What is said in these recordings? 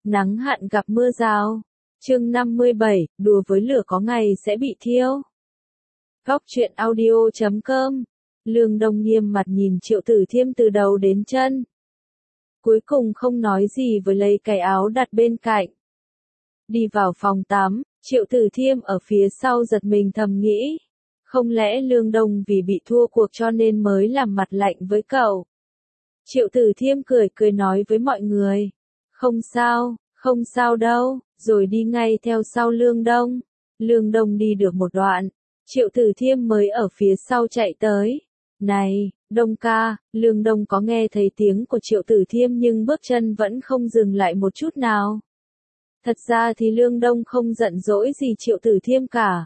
Nắng hạn gặp mưa rào. Chương 57, đùa với lửa có ngày sẽ bị thiêu. Góc truyện audio.com. Lương Đông nghiêm mặt nhìn Triệu Tử Thiêm từ đầu đến chân. Cuối cùng không nói gì với lấy cái áo đặt bên cạnh. Đi vào phòng tắm, Triệu Tử Thiêm ở phía sau giật mình thầm nghĩ. Không lẽ Lương Đông vì bị thua cuộc cho nên mới làm mặt lạnh với cậu? Triệu Tử Thiêm cười cười nói với mọi người. Không sao đâu, rồi đi ngay theo sau Lương Đông. Lương Đông đi được một đoạn, Triệu Tử Thiêm mới ở phía sau chạy tới. Này, Đông ca, Lương Đông có nghe thấy tiếng của Triệu Tử Thiêm nhưng bước chân vẫn không dừng lại một chút nào. Thật ra thì Lương Đông không giận dỗi gì Triệu Tử Thiêm cả.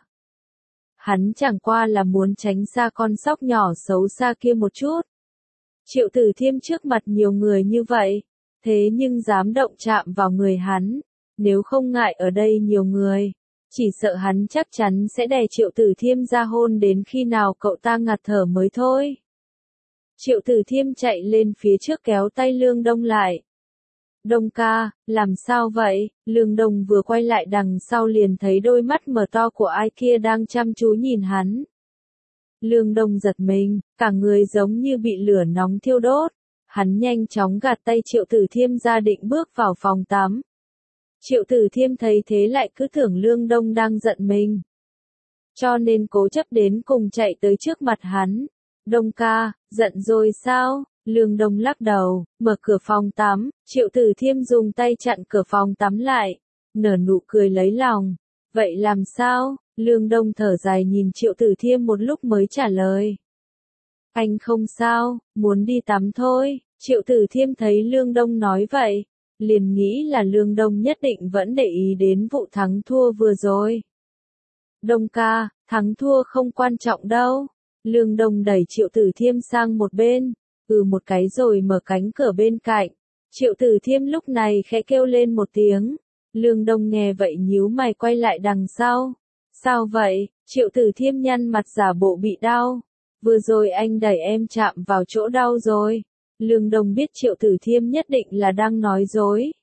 Hắn chẳng qua là muốn tránh xa con sóc nhỏ xấu xa kia một chút. Triệu Tử Thiêm trước mặt nhiều người như vậy, thế nhưng dám động chạm vào người hắn, nếu không ngại ở đây nhiều người, chỉ sợ hắn chắc chắn sẽ đè Triệu Tử Thiêm ra hôn đến khi nào cậu ta ngạt thở mới thôi. Triệu Tử Thiêm chạy lên phía trước kéo tay Lương Đông lại. Đông ca, làm sao vậy? Lương Đông vừa quay lại đằng sau liền thấy đôi mắt mở to của ai kia đang chăm chú nhìn hắn. Lương Đông giật mình, cả người giống như bị lửa nóng thiêu đốt. Hắn nhanh chóng gạt tay Triệu Tử Thiêm ra định bước vào phòng tắm. Triệu Tử Thiêm thấy thế lại cứ tưởng Lương Đông đang giận mình. Cho nên cố chấp đến cùng chạy tới trước mặt hắn. Đông ca, giận rồi sao? Lương Đông lắc đầu, mở cửa phòng tắm, Triệu Tử Thiêm dùng tay chặn cửa phòng tắm lại, nở nụ cười lấy lòng. Vậy làm sao? Lương Đông thở dài nhìn Triệu Tử Thiêm một lúc mới trả lời. Anh không sao, muốn đi tắm thôi. Triệu Tử Thiêm thấy Lương Đông nói vậy, liền nghĩ là Lương Đông nhất định vẫn để ý đến vụ thắng thua vừa rồi. Đông ca, thắng thua không quan trọng đâu. Lương Đông đẩy Triệu Tử Thiêm sang một bên, một cái rồi mở cánh cửa bên cạnh. Triệu Tử Thiêm lúc này khẽ kêu lên một tiếng. Lương Đông nghe vậy nhíu mày quay lại đằng sau. Sao vậy? Triệu Tử Thiêm nhăn mặt giả bộ bị đau. Vừa rồi anh đẩy em chạm vào chỗ đau rồi. Lương Đông biết Triệu Tử Thiêm nhất định là đang nói dối.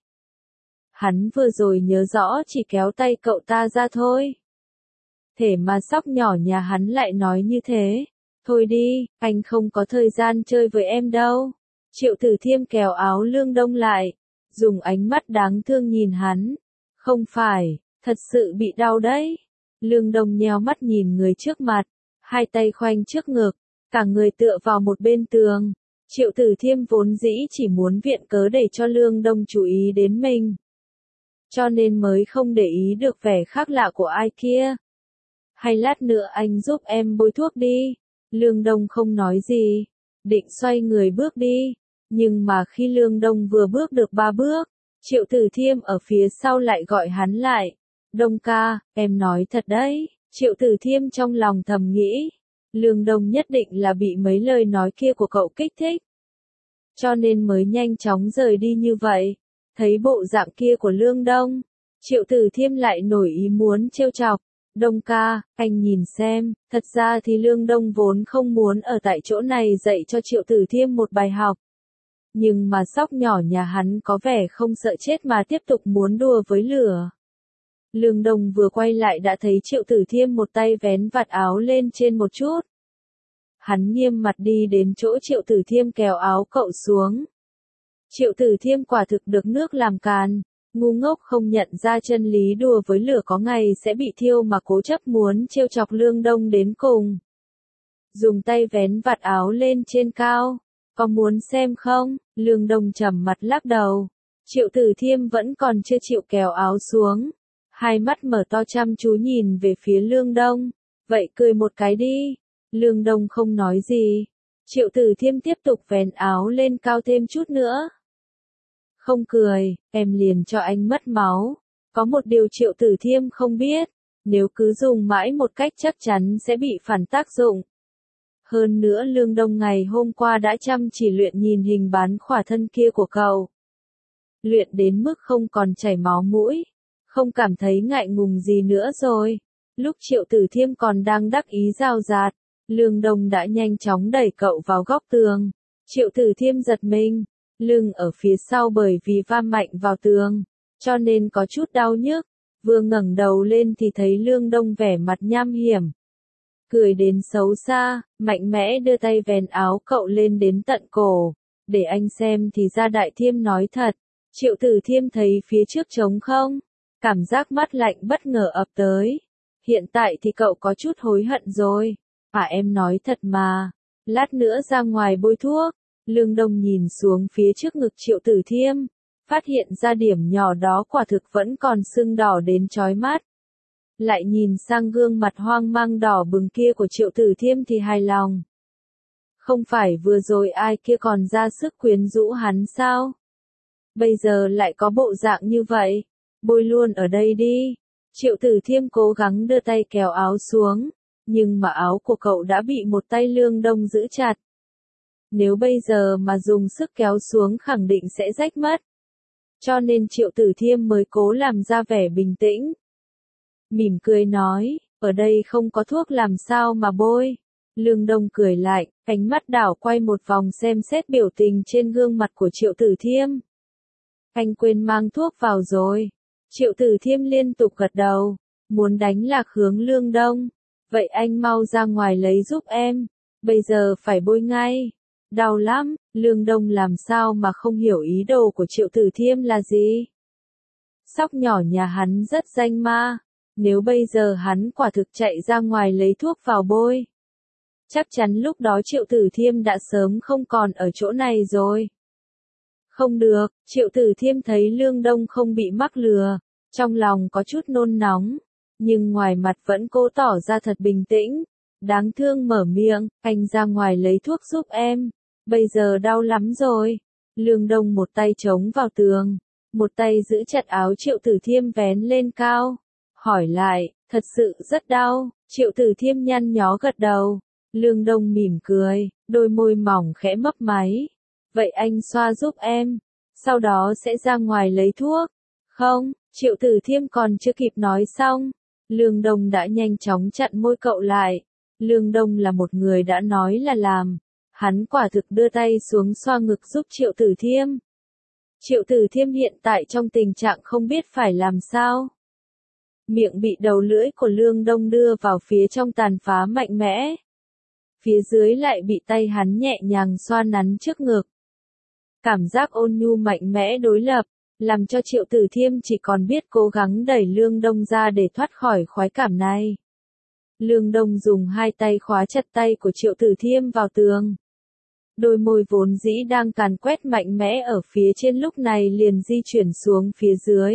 Hắn vừa rồi nhớ rõ chỉ kéo tay cậu ta ra thôi. Thế mà sóc nhỏ nhà hắn lại nói như thế. Thôi đi, anh không có thời gian chơi với em đâu. Triệu Tử Thiêm kéo áo Lương Đông lại, dùng ánh mắt đáng thương nhìn hắn. Không phải, thật sự bị đau đấy. Lương Đông nheo mắt nhìn người trước mặt, hai tay khoanh trước ngực, cả người tựa vào một bên tường. Triệu Tử Thiêm vốn dĩ chỉ muốn viện cớ để cho Lương Đông chú ý đến mình. Cho nên mới không để ý được vẻ khác lạ của ai kia. Hay lát nữa anh giúp em bôi thuốc đi. Lương Đông không nói gì, định xoay người bước đi. Nhưng mà khi Lương Đông vừa bước được 3 bước, Triệu Tử Thiêm ở phía sau lại gọi hắn lại. Đông ca, em nói thật đấy. Triệu Tử Thiêm trong lòng thầm nghĩ. Lương Đông nhất định là bị mấy lời nói kia của cậu kích thích. Cho nên mới nhanh chóng rời đi như vậy. Thấy bộ dạng kia của Lương Đông, Triệu Tử Thiêm lại nổi ý muốn trêu chọc. Đông ca, anh nhìn xem, thật ra thì Lương Đông vốn không muốn ở tại chỗ này dạy cho Triệu Tử Thiêm một bài học. Nhưng mà sóc nhỏ nhà hắn có vẻ không sợ chết mà tiếp tục muốn đùa với lửa. Lương Đông vừa quay lại đã thấy Triệu Tử Thiêm một tay vén vạt áo lên trên một chút. Hắn nghiêm mặt đi đến chỗ Triệu Tử Thiêm kéo áo cậu xuống. Triệu Tử Thiêm quả thực được nước làm càn, ngu ngốc không nhận ra chân lý đùa với lửa có ngày sẽ bị thiêu mà cố chấp muốn trêu chọc Lương Đông đến cùng. Dùng tay vén vạt áo lên trên cao, có muốn xem không? Lương Đông trầm mặt lắc đầu. Triệu Tử Thiêm vẫn còn chưa chịu kéo áo xuống. Hai mắt mở to chăm chú nhìn về phía Lương Đông. Vậy cười một cái đi. Lương Đông không nói gì. Triệu Tử Thiêm tiếp tục vén áo lên cao thêm chút nữa. Không cười, em liền cho anh mất máu. Có một điều Triệu Tử Thiêm không biết. Nếu cứ dùng mãi một cách chắc chắn sẽ bị phản tác dụng. Hơn nữa Lương Đông ngày hôm qua đã chăm chỉ luyện nhìn hình bán khỏa thân kia của cậu. Luyện đến mức không còn chảy máu mũi. Không cảm thấy ngại ngùng gì nữa rồi. Lúc Triệu Tử Thiêm còn đang đắc ý rào rạt, Lương Đông đã nhanh chóng đẩy cậu vào góc tường. Triệu Tử Thiêm giật mình, lưng ở phía sau bởi vì va mạnh vào tường. cho nên có chút đau nhức. Vừa ngẩng đầu lên thì thấy Lương Đông vẻ mặt nham hiểm, cười đến xấu xa, mạnh mẽ đưa tay vén áo cậu lên đến tận cổ, để anh xem thì ra Đại Thiêm nói thật. Triệu Tử Thiêm thấy phía trước trống không, cảm giác mát lạnh bất ngờ ập tới. Hiện tại thì cậu có chút hối hận rồi. Em nói thật mà, lát nữa ra ngoài bôi thuốc. Lương Đông nhìn xuống phía trước ngực Triệu Tử Thiêm, phát hiện ra điểm nhỏ đó quả thực vẫn còn sưng đỏ đến chói mắt. Lại nhìn sang gương mặt hoang mang đỏ bừng kia của Triệu Tử Thiêm thì hài lòng. Không phải vừa rồi ai kia còn ra sức quyến rũ hắn sao? Bây giờ lại có bộ dạng như vậy, bôi luôn ở đây đi. Triệu Tử Thiêm cố gắng đưa tay kéo áo xuống, nhưng mà áo của cậu đã bị một tay Lương Đông giữ chặt. Nếu bây giờ mà dùng sức kéo xuống khẳng định sẽ rách mất. Cho nên Triệu Tử Thiêm mới cố làm ra vẻ bình tĩnh. Mỉm cười nói, ở đây không có thuốc làm sao mà bôi. Lương Đông cười lại, ánh mắt đảo quay một vòng xem xét biểu tình trên gương mặt của Triệu Tử Thiêm. Anh quên mang thuốc vào rồi. Triệu Tử Thiêm liên tục gật đầu, muốn đánh lạc hướng Lương Đông. Vậy anh mau ra ngoài lấy giúp em, bây giờ phải bôi ngay. Đau lắm. Lương Đông làm sao mà không hiểu ý đồ của Triệu Tử Thiêm là gì. Sóc nhỏ nhà hắn rất danh ma, nếu bây giờ hắn quả thực chạy ra ngoài lấy thuốc vào bôi, chắc chắn lúc đó Triệu Tử Thiêm đã sớm không còn ở chỗ này rồi. Không được, Triệu Tử Thiêm thấy Lương Đông không bị mắc lừa, trong lòng có chút nôn nóng, nhưng ngoài mặt vẫn cố tỏ ra thật bình tĩnh. Đáng thương mở miệng, anh ra ngoài lấy thuốc giúp em, bây giờ đau lắm rồi. Lương Đông một tay chống vào tường, một tay giữ chặt áo Triệu Tử Thiêm vén lên cao, hỏi lại, thật sự rất đau. Triệu Tử Thiêm nhăn nhó gật đầu. Lương Đông mỉm cười, đôi môi mỏng khẽ mấp máy. Vậy anh xoa giúp em, sau đó sẽ ra ngoài lấy thuốc. Không, Triệu Tử Thiêm còn chưa kịp nói xong, Lương Đông đã nhanh chóng chặn môi cậu lại. Lương Đông là một người đã nói là làm, hắn quả thực đưa tay xuống xoa ngực giúp Triệu Tử Thiêm. Triệu Tử Thiêm hiện tại trong tình trạng không biết phải làm sao. Miệng bị đầu lưỡi của Lương Đông đưa vào phía trong tàn phá mạnh mẽ. Phía dưới lại bị tay hắn nhẹ nhàng xoa nắn trước ngực. Cảm giác ôn nhu mạnh mẽ đối lập, làm cho Triệu Tử Thiêm chỉ còn biết cố gắng đẩy Lương Đông ra để thoát khỏi khoái cảm này. Lương Đông dùng hai tay khóa chặt tay của Triệu Tử Thiêm vào tường. Đôi môi vốn dĩ đang càn quét mạnh mẽ ở phía trên lúc này liền di chuyển xuống phía dưới.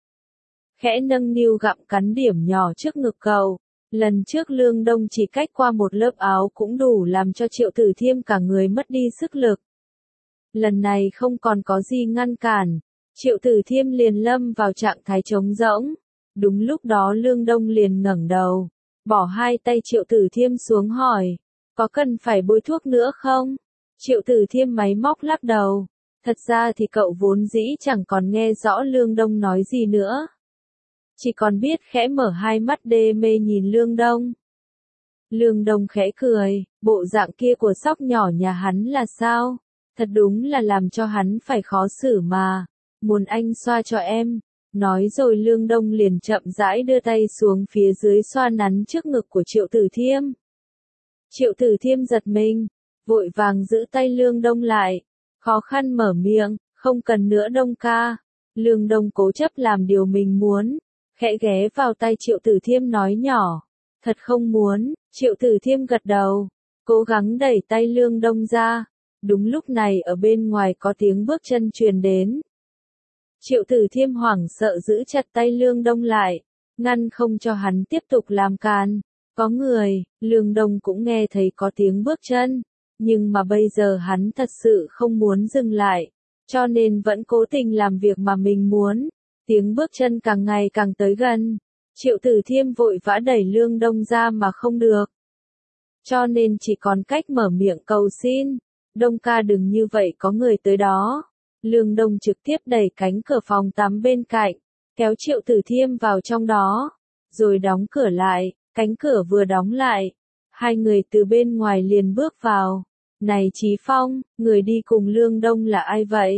Khẽ nâng niu gặm cắn điểm nhỏ trước ngực cậu. Lần trước Lương Đông chỉ cách qua một lớp áo cũng đủ làm cho Triệu Tử Thiêm cả người mất đi sức lực. Lần này không còn có gì ngăn cản, Triệu Tử Thiêm liền lâm vào trạng thái trống rỗng. Đúng lúc đó Lương Đông liền ngẩng đầu, bỏ hai tay Triệu Tử Thiêm xuống hỏi, có cần phải bôi thuốc nữa không? Triệu Tử Thiêm máy móc lắc đầu, thật ra thì cậu vốn dĩ chẳng còn nghe rõ Lương Đông nói gì nữa. Chỉ còn biết khẽ mở hai mắt đê mê nhìn Lương Đông. Lương Đông khẽ cười, bộ dạng kia của sóc nhỏ nhà hắn là sao? Thật đúng là làm cho hắn phải khó xử mà. Muốn anh xoa cho em. Nói rồi Lương Đông liền chậm rãi đưa tay xuống phía dưới xoa nắn trước ngực của Triệu Tử Thiêm. Triệu Tử Thiêm giật mình, vội vàng giữ tay Lương Đông lại, khó khăn mở miệng, không cần nữa Đông ca. Lương Đông cố chấp làm điều mình muốn, khẽ ghé vào tay Triệu Tử Thiêm nói nhỏ, thật không muốn. Triệu Tử Thiêm gật đầu, cố gắng đẩy tay Lương Đông ra. Đúng lúc này ở bên ngoài có tiếng bước chân truyền đến. Triệu Tử Thiêm hoảng sợ giữ chặt tay Lương Đông lại, ngăn không cho hắn tiếp tục làm càn. Có người. Lương Đông cũng nghe thấy có tiếng bước chân, nhưng mà bây giờ hắn thật sự không muốn dừng lại, cho nên vẫn cố tình làm việc mà mình muốn. Tiếng bước chân càng ngày càng tới gần, Triệu Tử Thiêm vội vã đẩy Lương Đông ra mà không được. Cho nên chỉ còn cách mở miệng cầu xin, Đông ca đừng như vậy, có người tới đó. Lương Đông trực tiếp đẩy cánh cửa phòng tắm bên cạnh, kéo Triệu Tử Thiêm vào trong đó, rồi đóng cửa lại. Cánh cửa vừa đóng lại, hai người từ bên ngoài liền bước vào. Này Chí Phong, người đi cùng Lương Đông là ai vậy?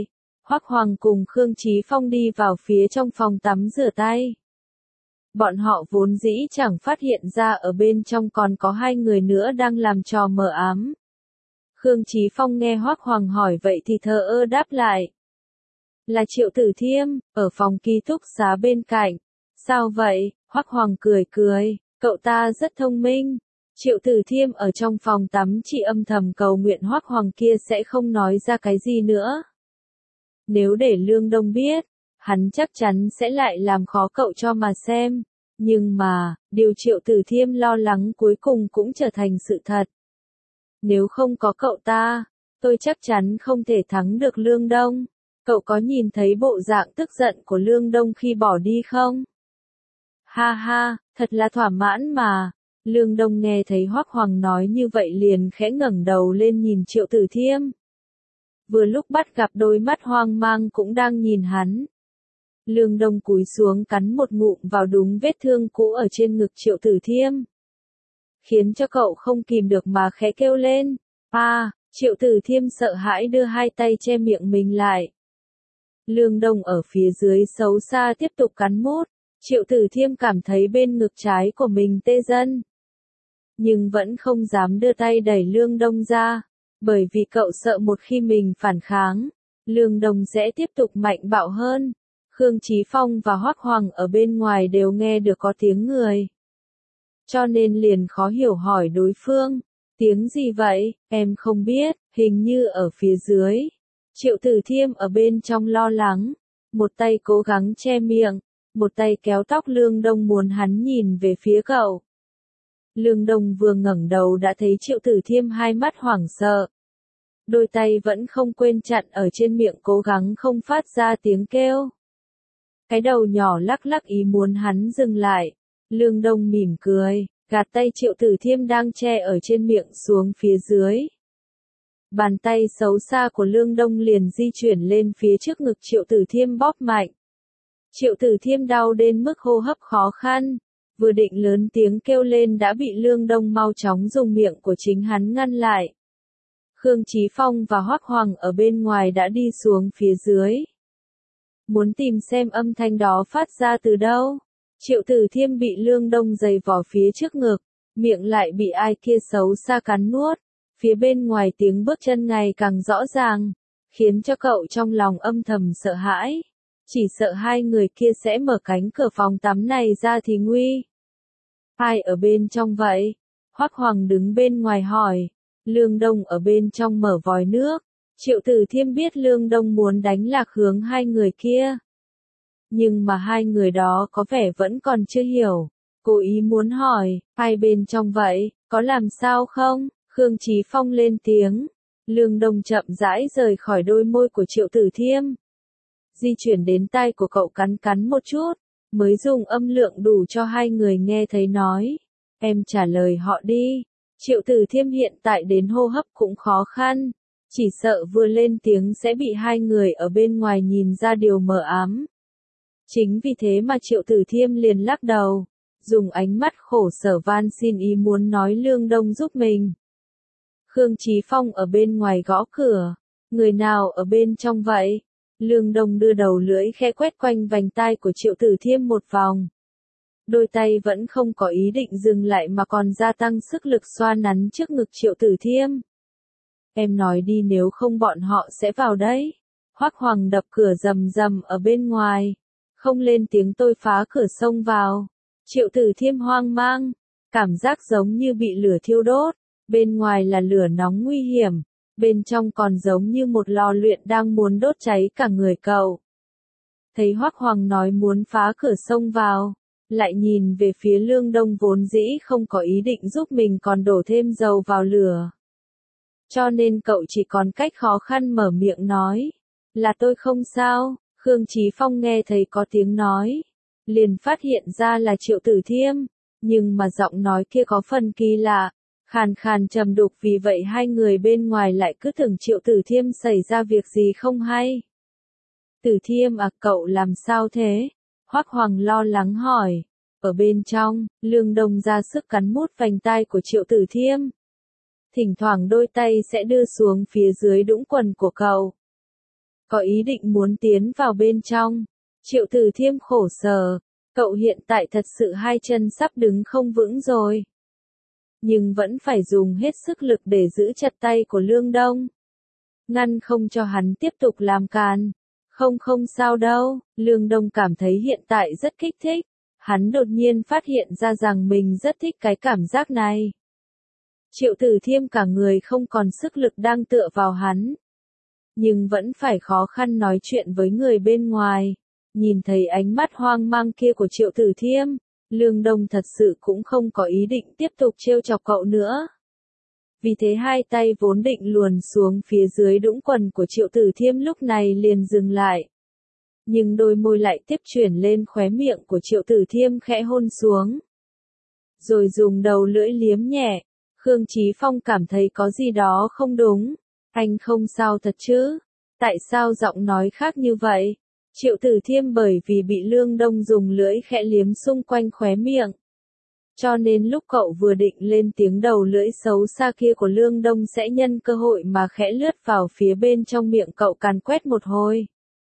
Hoắc Hoàng cùng Khương Chí Phong đi vào phía trong phòng tắm rửa tay. Bọn họ vốn dĩ chẳng phát hiện ra ở bên trong còn có hai người nữa đang làm trò mờ ám. Khương Chí Phong nghe Hoắc Hoàng hỏi vậy thì thờ ơ đáp lại. Là Triệu Tử Thiêm, ở phòng ký túc xá bên cạnh. Sao vậy? Hoắc Hoàng cười cười, cậu ta rất thông minh. Triệu Tử Thiêm ở trong phòng tắm chỉ âm thầm cầu nguyện Hoắc Hoàng kia sẽ không nói ra cái gì nữa. Nếu để Lương Đông biết, hắn chắc chắn sẽ lại làm khó cậu cho mà xem. Nhưng mà, điều Triệu Tử Thiêm lo lắng cuối cùng cũng trở thành sự thật. Nếu không có cậu ta, tôi chắc chắn không thể thắng được Lương Đông. Cậu có nhìn thấy bộ dạng tức giận của Lương Đông khi bỏ đi không? Ha ha, thật là thỏa mãn mà. Lương Đông nghe thấy Hoắc Hoàng nói như vậy liền khẽ ngẩng đầu lên nhìn Triệu Tử Thiêm. Vừa lúc bắt gặp đôi mắt hoang mang cũng đang nhìn hắn. Lương Đông cúi xuống cắn một ngụm vào đúng vết thương cũ ở trên ngực Triệu Tử Thiêm. Khiến cho cậu không kìm được mà khẽ kêu lên. Triệu Tử Thiêm sợ hãi đưa hai tay che miệng mình lại. Lương Đông ở phía dưới xấu xa tiếp tục cắn mút. Triệu Tử Thiêm cảm thấy bên ngực trái của mình tê dần. Nhưng vẫn không dám đưa tay đẩy Lương Đông ra. Bởi vì cậu sợ một khi mình phản kháng, Lương Đông sẽ tiếp tục mạnh bạo hơn. Khương Chí Phong và Hoắc Hoàng ở bên ngoài đều nghe được có tiếng người. Cho nên liền khó hiểu hỏi đối phương. Tiếng gì vậy? Em không biết, hình như ở phía dưới. Triệu Tử Thiêm ở bên trong lo lắng. Một tay cố gắng che miệng, một tay kéo tóc Lương Đông muốn hắn nhìn về phía cậu. Lương Đông vừa ngẩng đầu đã thấy Triệu Tử Thiêm hai mắt hoảng sợ. Đôi tay vẫn không quên chặn ở trên miệng cố gắng không phát ra tiếng kêu. Cái đầu nhỏ lắc lắc ý muốn hắn dừng lại. Lương Đông mỉm cười, gạt tay Triệu Tử Thiêm đang che ở trên miệng xuống phía dưới. Bàn tay xấu xa của Lương Đông liền di chuyển lên phía trước ngực Triệu Tử Thiêm bóp mạnh. Triệu Tử Thiêm đau đến mức hô hấp khó khăn. Vừa định lớn tiếng kêu lên đã bị Lương Đông mau chóng dùng miệng của chính hắn ngăn lại. Khương Chí Phong và Hoắc Hoàng ở bên ngoài đã đi xuống phía dưới. Muốn tìm xem âm thanh đó phát ra từ đâu. Triệu Tử Thiêm bị Lương Đông giày vò phía trước ngực, miệng lại bị ai kia xấu xa cắn nuốt. Phía bên ngoài tiếng bước chân ngày càng rõ ràng, khiến cho cậu trong lòng âm thầm sợ hãi. Chỉ sợ hai người kia sẽ mở cánh cửa phòng tắm này ra thì nguy. Ai ở bên trong vậy? Hoắc Hoàng đứng bên ngoài hỏi. Lương Đông ở bên trong mở vòi nước. Triệu Tử Thiêm biết Lương Đông muốn đánh lạc hướng hai người kia. Nhưng mà hai người đó có vẻ vẫn còn chưa hiểu. Cố ý muốn hỏi, ai bên trong vậy, có làm sao không? Khương Chí Phong lên tiếng. Lương Đông chậm rãi rời khỏi đôi môi của Triệu Tử Thiêm. Di chuyển đến tai của cậu cắn cắn một chút, mới dùng âm lượng đủ cho hai người nghe thấy nói. Em trả lời họ đi. Triệu Tử Thiêm hiện tại đến hô hấp cũng khó khăn. Chỉ sợ vừa lên tiếng sẽ bị hai người ở bên ngoài nhìn ra điều mờ ám. Chính vì thế mà Triệu Tử Thiêm liền lắc đầu, dùng ánh mắt khổ sở van xin ý muốn nói Lương Đông giúp mình. Khương Chí Phong ở bên ngoài gõ cửa. Người nào ở bên trong vậy? Lương Đông đưa đầu lưỡi khẽ quét quanh vành tai của Triệu Tử Thiêm một vòng. Đôi tay vẫn không có ý định dừng lại mà còn gia tăng sức lực xoa nắn trước ngực Triệu Tử Thiêm. Em nói đi nếu không bọn họ sẽ vào đấy. Hoắc Hoàng đập cửa rầm rầm ở bên ngoài. Không lên tiếng tôi phá cửa xông vào. Triệu Tử Thiêm hoang mang. Cảm giác giống như bị lửa thiêu đốt. Bên ngoài là lửa nóng nguy hiểm. Bên trong còn giống như một lò luyện đang muốn đốt cháy cả người cậu. Thấy Hoắc Hoàng nói muốn phá cửa xông vào. Lại nhìn về phía Lương Đông vốn dĩ không có ý định giúp mình còn đổ thêm dầu vào lửa. Cho nên cậu chỉ còn cách khó khăn mở miệng nói. Là tôi không sao. Khương Chí Phong nghe thấy có tiếng nói. Liền phát hiện ra là Triệu Tử Thiêm. Nhưng mà giọng nói kia có phần kỳ lạ. Khàn khàn trầm đục vì vậy hai người bên ngoài lại cứ tưởng Triệu Tử Thiêm xảy ra việc gì không hay. Tử Thiêm à cậu làm sao thế? Hoắc Hoàng lo lắng hỏi. Ở bên trong, Lương Đông ra sức cắn mút vành tai của Triệu Tử Thiêm. Thỉnh thoảng đôi tay sẽ đưa xuống phía dưới đũng quần của cậu. có ý định muốn tiến vào bên trong. Triệu Tử Thiêm khổ sở, cậu hiện tại thật sự hai chân sắp đứng không vững rồi. Nhưng vẫn phải dùng hết sức lực để giữ chặt tay của Lương Đông. Ngăn không cho hắn tiếp tục làm càn. Không sao đâu, Lương Đông cảm thấy hiện tại rất kích thích. Hắn đột nhiên phát hiện ra rằng mình rất thích cái cảm giác này. Triệu Tử Thiêm cả người không còn sức lực đang tựa vào hắn. Nhưng vẫn phải khó khăn nói chuyện với người bên ngoài. Nhìn thấy ánh mắt hoang mang kia của Triệu Tử Thiêm, Lương Đông thật sự cũng không có ý định tiếp tục trêu chọc cậu nữa. Vì thế hai tay vốn định luồn xuống phía dưới đũng quần của Triệu Tử Thiêm lúc này liền dừng lại. Nhưng đôi môi lại tiếp chuyển lên khóe miệng của Triệu Tử Thiêm khẽ hôn xuống. Rồi dùng đầu lưỡi liếm nhẹ, Khương Chí Phong cảm thấy có gì đó không đúng. Anh không sao thật chứ? Tại sao giọng nói khác như vậy? Triệu Tử Thiêm bởi vì bị Lương Đông dùng lưỡi khẽ liếm xung quanh khóe miệng. Cho nên lúc cậu vừa định lên tiếng đầu lưỡi xấu xa kia của Lương Đông sẽ nhân cơ hội mà khẽ lướt vào phía bên trong miệng cậu càn quét một hồi.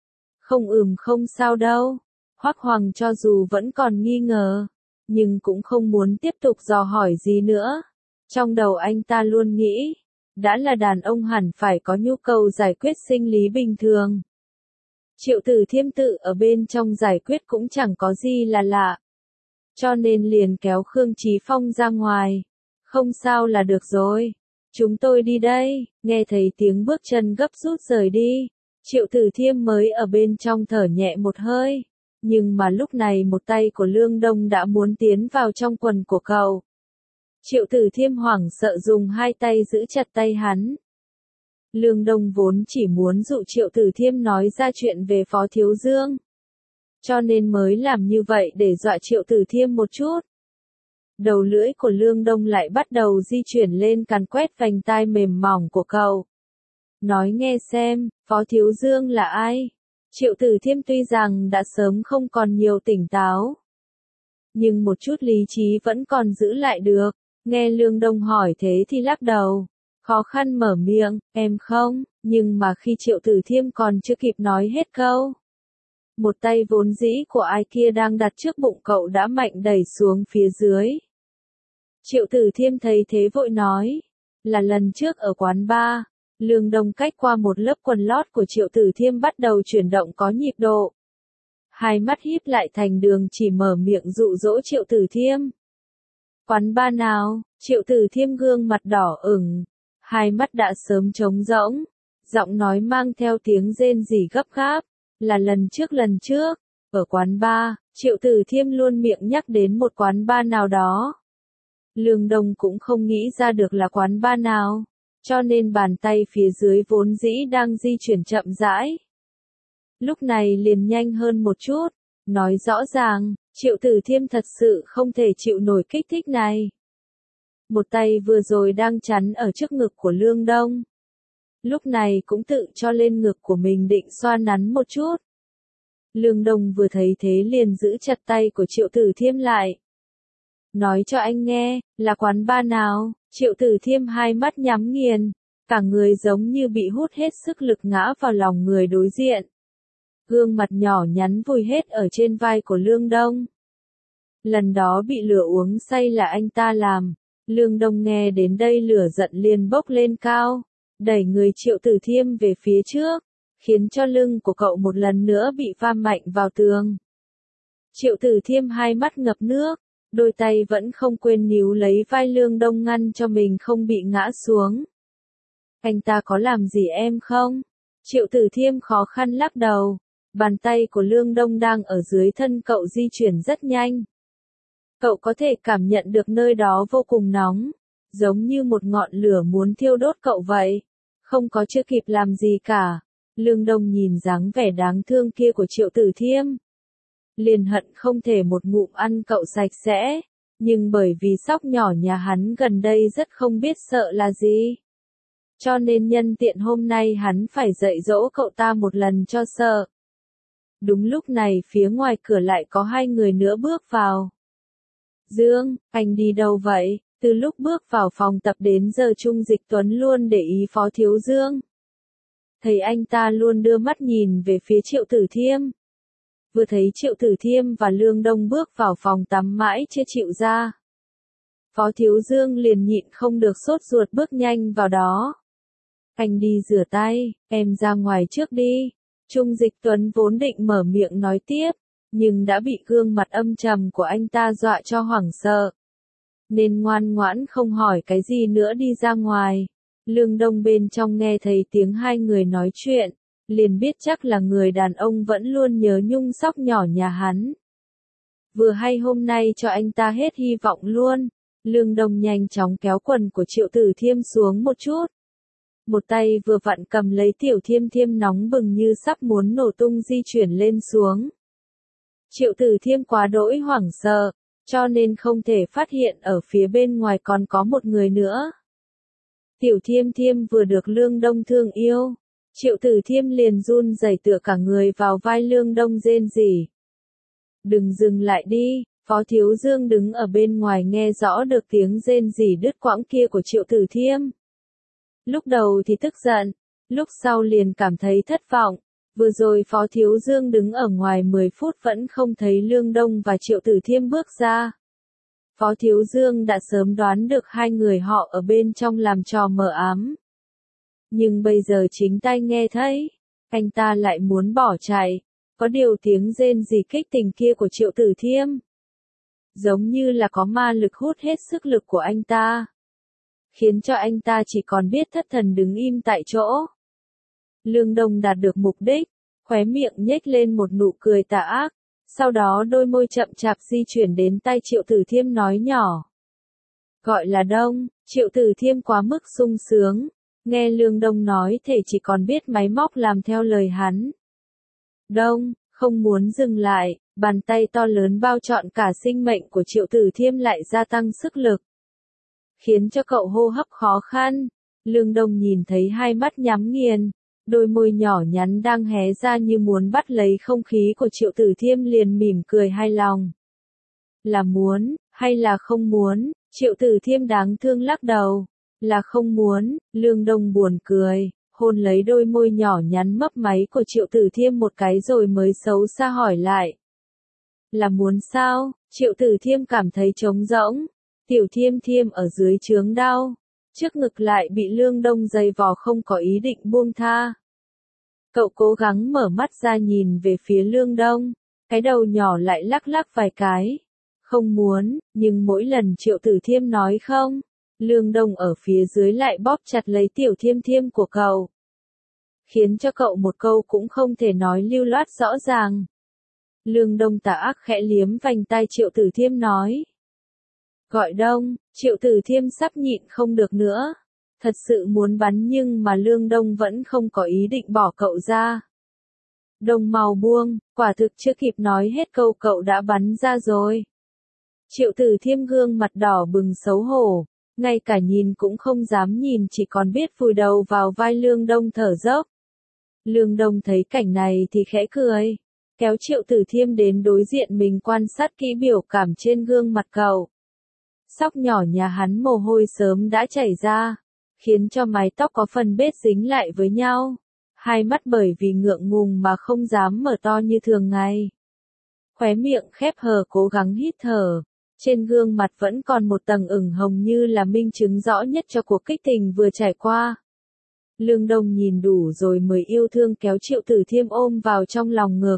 Không sao đâu. Hoắc Hoàng cho dù vẫn còn nghi ngờ, nhưng cũng không muốn tiếp tục dò hỏi gì nữa. Trong đầu anh ta luôn nghĩ, đã là đàn ông hẳn phải có nhu cầu giải quyết sinh lý bình thường. Triệu Tử Thiêm tự ở bên trong giải quyết cũng chẳng có gì là lạ. Cho nên liền kéo Khương Chí Phong ra ngoài. Không sao là được rồi. Chúng tôi đi đây. Nghe thấy tiếng bước chân gấp rút rời đi. Triệu Tử Thiêm mới ở bên trong thở nhẹ một hơi. Nhưng mà lúc này một tay của Lương Đông đã muốn tiến vào trong quần của cậu. Triệu Tử Thiêm hoảng sợ dùng hai tay giữ chặt tay hắn. Lương Đông vốn chỉ muốn dụ Triệu Tử Thiêm nói ra chuyện về Phó Thiếu Dương. Cho nên mới làm như vậy để dọa Triệu Tử Thiêm một chút. Đầu lưỡi của Lương Đông lại bắt đầu di chuyển lên càn quét vành tai mềm mỏng của cậu. Nói nghe xem, Phó Thiếu Dương là ai? Triệu Tử Thiêm tuy rằng đã sớm không còn nhiều tỉnh táo. Nhưng một chút lý trí vẫn còn giữ lại được. Nghe Lương Đông hỏi thế thì lắc đầu. Khó khăn mở miệng, em không, nhưng mà khi Triệu Tử Thiêm còn chưa kịp nói hết câu. Một tay vốn dĩ của ai kia đang đặt trước bụng cậu đã mạnh đẩy xuống phía dưới. Triệu Tử Thiêm thấy thế vội nói, là lần trước ở quán bar. Lương Đông cách qua một lớp quần lót của Triệu Tử Thiêm bắt đầu chuyển động có nhịp độ. Hai mắt híp lại thành đường chỉ mở miệng dụ dỗ Triệu Tử Thiêm. Quán bar nào? Triệu Tử Thiêm gương mặt đỏ ửng, hai mắt đã sớm trống rỗng, giọng nói mang theo tiếng rên rỉ gấp gáp, là lần trước, ở quán bar, Triệu Tử Thiêm luôn miệng nhắc đến một quán bar nào đó. Lương Đông cũng không nghĩ ra được là quán bar nào, cho nên bàn tay phía dưới vốn dĩ đang di chuyển chậm rãi. Lúc này liền nhanh hơn một chút, nói rõ ràng, Triệu Tử Thiêm thật sự không thể chịu nổi kích thích này. Một tay vừa rồi đang chắn ở trước ngực của Lương Đông. Lúc này cũng tự cho lên ngực của mình định xoa nắn một chút. Lương Đông vừa thấy thế liền giữ chặt tay của Triệu Tử Thiêm lại. Nói cho anh nghe, là quán bar nào? Triệu Tử Thiêm hai mắt nhắm nghiền, cả người giống như bị hút hết sức lực ngã vào lòng người đối diện. Gương mặt nhỏ nhắn vùi hết ở trên vai của Lương Đông. Lần đó bị lửa uống say là anh ta làm. Lương Đông nghe đến đây lửa giận liền bốc lên cao, đẩy người Triệu Tử Thiêm về phía trước, khiến cho lưng của cậu một lần nữa bị va mạnh vào tường. Triệu Tử Thiêm hai mắt ngập nước, đôi tay vẫn không quên níu lấy vai Lương Đông ngăn cho mình không bị ngã xuống. Anh ta có làm gì em không? Triệu Tử Thiêm khó khăn lắc đầu, bàn tay của Lương Đông đang ở dưới thân cậu di chuyển rất nhanh. Cậu có thể cảm nhận được nơi đó vô cùng nóng, giống như một ngọn lửa muốn thiêu đốt cậu vậy. Không có chưa kịp làm gì cả. Lương Đông nhìn dáng vẻ đáng thương kia của Triệu Tử Thiêm. Liền hận không thể một ngụm ăn cậu sạch sẽ. Nhưng bởi vì sóc nhỏ nhà hắn gần đây rất không biết sợ là gì. Cho nên nhân tiện hôm nay hắn phải dạy dỗ cậu ta một lần cho sợ. Đúng lúc này phía ngoài cửa lại có hai người nữa bước vào. Dương, anh đi đâu vậy? Từ lúc bước vào phòng tập đến giờ Trung Dịch Tuấn luôn để ý Phó Thiếu Dương. thấy anh ta luôn đưa mắt nhìn về phía Triệu Tử Thiêm. Vừa thấy Triệu Tử Thiêm và Lương Đông bước vào phòng tắm mãi chưa chịu ra. Phó Thiếu Dương liền nhịn không được sốt ruột bước nhanh vào đó. Anh đi rửa tay, em ra ngoài trước đi. Trung Dịch Tuấn vốn định mở miệng nói tiếp, nhưng đã bị gương mặt âm trầm của anh ta dọa cho hoảng sợ. Nên ngoan ngoãn không hỏi cái gì nữa đi ra ngoài. Lương Đông bên trong nghe thấy tiếng hai người nói chuyện, liền biết chắc là người đàn ông vẫn luôn nhớ nhung sóc nhỏ nhà hắn. Vừa hay hôm nay cho anh ta hết hy vọng luôn. Lương Đông nhanh chóng kéo quần của Triệu Tử Thiêm xuống một chút. Một tay vừa vặn cầm lấy Tiểu Thiêm Thiêm nóng bừng như sắp muốn nổ tung di chuyển lên xuống. Triệu Tử Thiêm quá đỗi hoảng sợ, cho nên không thể phát hiện ở phía bên ngoài còn có một người nữa. Tiểu Thiêm Thiêm vừa được Lương Đông thương yêu, Triệu Tử Thiêm liền run rẩy tựa cả người vào vai Lương Đông rên rỉ. Đừng dừng lại đi, Phó Thiếu Dương đứng ở bên ngoài nghe rõ được tiếng rên rỉ đứt quãng kia của Triệu Tử Thiêm. Lúc đầu thì tức giận, lúc sau liền cảm thấy thất vọng. Vừa rồi Phó Thiếu Dương đứng ở ngoài 10 phút vẫn không thấy Lương Đông và Triệu Tử Thiêm bước ra. Phó Thiếu Dương đã sớm đoán được hai người họ ở bên trong làm trò mờ ám. Nhưng bây giờ chính tai nghe thấy, anh ta lại muốn bỏ chạy. Có điều tiếng rên rỉ kích tình kia của Triệu Tử Thiêm, giống như là có ma lực hút hết sức lực của anh ta, khiến cho anh ta chỉ còn biết thất thần đứng im tại chỗ. Lương Đông đạt được mục đích, khóe miệng nhếch lên một nụ cười tà ác, sau đó đôi môi chậm chạp di chuyển đến tai Triệu Tử Thiêm nói nhỏ. Gọi là Đông. Triệu Tử Thiêm quá mức sung sướng, nghe Lương Đông nói thể chỉ còn biết máy móc làm theo lời hắn. Đông, không muốn dừng lại, bàn tay to lớn bao trọn cả sinh mệnh của Triệu Tử Thiêm lại gia tăng sức lực, khiến cho cậu hô hấp khó khăn. Lương Đông nhìn thấy hai mắt nhắm nghiền, đôi môi nhỏ nhắn đang hé ra như muốn bắt lấy không khí của Triệu Tử Thiêm liền mỉm cười hài lòng. Là muốn, hay là không muốn? Triệu Tử Thiêm đáng thương lắc đầu. Là không muốn. Lương Đông buồn cười, hôn lấy đôi môi nhỏ nhắn mấp máy của Triệu Tử Thiêm một cái rồi mới xấu xa hỏi lại. Là muốn sao? Triệu Tử Thiêm cảm thấy trống rỗng. Tiểu Thiêm Thiêm ở dưới chướng đau, trước ngực lại bị Lương Đông giày vò không có ý định buông tha. Cậu cố gắng mở mắt ra nhìn về phía Lương Đông, cái đầu nhỏ lại lắc lắc vài cái. Không muốn, nhưng mỗi lần Triệu Tử Thiêm nói không, Lương Đông ở phía dưới lại bóp chặt lấy Tiểu Thiêm Thiêm của cậu, khiến cho cậu một câu cũng không thể nói lưu loát rõ ràng. Lương Đông tà ác khẽ liếm vành tai Triệu Tử Thiêm nói. Gọi Đông. Triệu Tử Thiêm sắp nhịn không được nữa. Thật sự muốn bắn nhưng mà Lương Đông vẫn không có ý định bỏ cậu ra. Đông mau buông, quả thực chưa kịp nói hết câu cậu đã bắn ra rồi. Triệu Tử Thiêm gương mặt đỏ bừng xấu hổ, ngay cả nhìn cũng không dám nhìn chỉ còn biết vùi đầu vào vai Lương Đông thở dốc. Lương Đông thấy cảnh này thì khẽ cười, kéo Triệu Tử Thiêm đến đối diện mình quan sát kỹ biểu cảm trên gương mặt cậu. Sóc nhỏ nhà hắn mồ hôi sớm đã chảy ra, khiến cho mái tóc có phần bết dính lại với nhau. Hai mắt bởi vì ngượng ngùng mà không dám mở to như thường ngày. Khóe miệng khép hờ cố gắng hít thở. Trên gương mặt vẫn còn một tầng ửng hồng như là minh chứng rõ nhất cho cuộc kích tình vừa trải qua. Lương Đông nhìn đủ rồi mới yêu thương kéo Triệu Tử Thiêm ôm vào trong lòng ngực.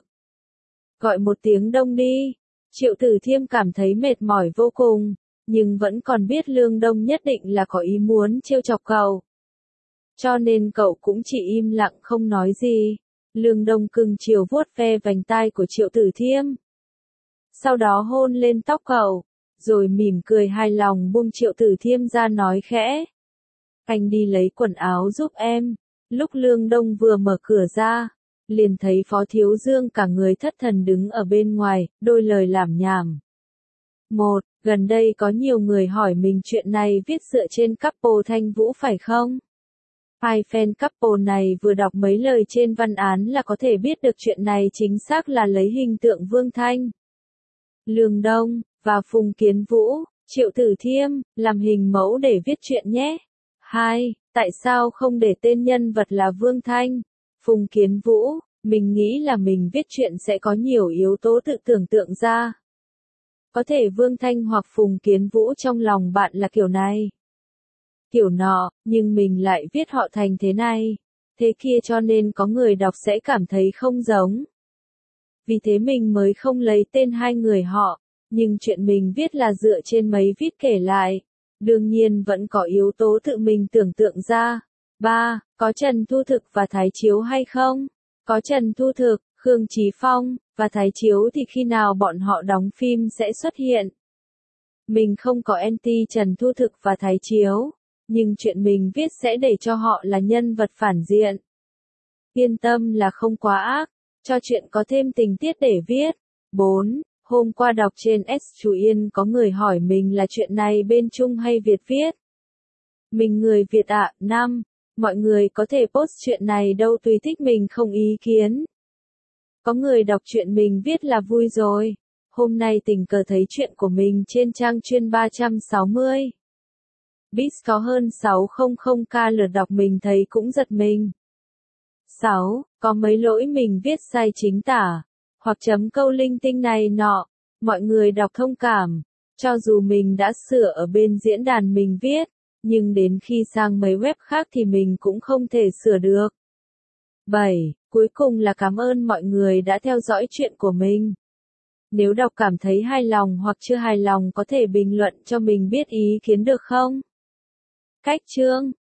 Gọi một tiếng Đông đi. Triệu Tử Thiêm cảm thấy mệt mỏi vô cùng, nhưng vẫn còn biết Lương Đông nhất định là có ý muốn trêu chọc cậu. Cho nên cậu cũng chỉ im lặng không nói gì. Lương Đông cưng chiều vuốt ve vành tai của Triệu Tử Thiêm. Sau đó hôn lên tóc cậu, rồi mỉm cười hài lòng buông Triệu Tử Thiêm ra nói khẽ. Anh đi lấy quần áo giúp em. Lúc Lương Đông vừa mở cửa ra, liền thấy Phó Thiếu Dương cả người thất thần đứng ở bên ngoài, đôi lời lảm nhảm. Một, gần đây có nhiều người hỏi mình chuyện này viết dựa trên couple Thanh Vũ phải không? Hai fan couple này vừa đọc mấy lời trên văn án là có thể biết được chuyện này chính xác là lấy hình tượng Vương Thanh, Lương Đông, và Phùng Kiến Vũ, Triệu Tử Thiêm, làm hình mẫu để viết chuyện nhé. 2. Tại sao không để tên nhân vật là Vương Thanh? Phùng Kiến Vũ, mình nghĩ là mình viết chuyện sẽ có nhiều yếu tố tự tưởng tượng ra. Có thể Vương Thanh hoặc Phùng Kiến Vũ trong lòng bạn là kiểu này, kiểu nọ, nhưng mình lại viết họ thành thế này, thế kia cho nên có người đọc sẽ cảm thấy không giống. Vì thế mình mới không lấy tên hai người họ, nhưng chuyện mình viết là dựa trên mấy viết kể lại. Đương nhiên vẫn có yếu tố tự mình tưởng tượng ra. 3. Có Trần Thu Thực và Thái Chiếu hay không? Có Trần Thu Thực, Khương Chí Phong, và Thái Chiếu thì khi nào bọn họ đóng phim sẽ xuất hiện. Mình không có anti Trần Thu Thực và Thái Chiếu, nhưng chuyện mình viết sẽ để cho họ là nhân vật phản diện. Yên tâm là không quá ác, cho chuyện có thêm tình tiết để viết. 4. Hôm qua đọc trên S Chú Yên có người hỏi mình là chuyện này bên Trung hay Việt viết. Mình người Việt ạ. 5. Mọi người có thể post chuyện này đâu tùy thích mình không ý kiến. Có người đọc chuyện mình viết là vui rồi. Hôm nay tình cờ thấy chuyện của mình trên trang chuyên 360. Biz có hơn 600k lượt đọc mình thấy cũng giật mình. 6. Có mấy lỗi mình viết sai chính tả, hoặc chấm câu linh tinh này nọ, mọi người đọc thông cảm, cho dù mình đã sửa ở bên diễn đàn mình viết, nhưng đến khi sang mấy web khác thì mình cũng không thể sửa được. 7. Cuối cùng là cảm ơn mọi người đã theo dõi chuyện của mình. Nếu đọc cảm thấy hài lòng hoặc chưa hài lòng có thể bình luận cho mình biết ý kiến được không? Cách chương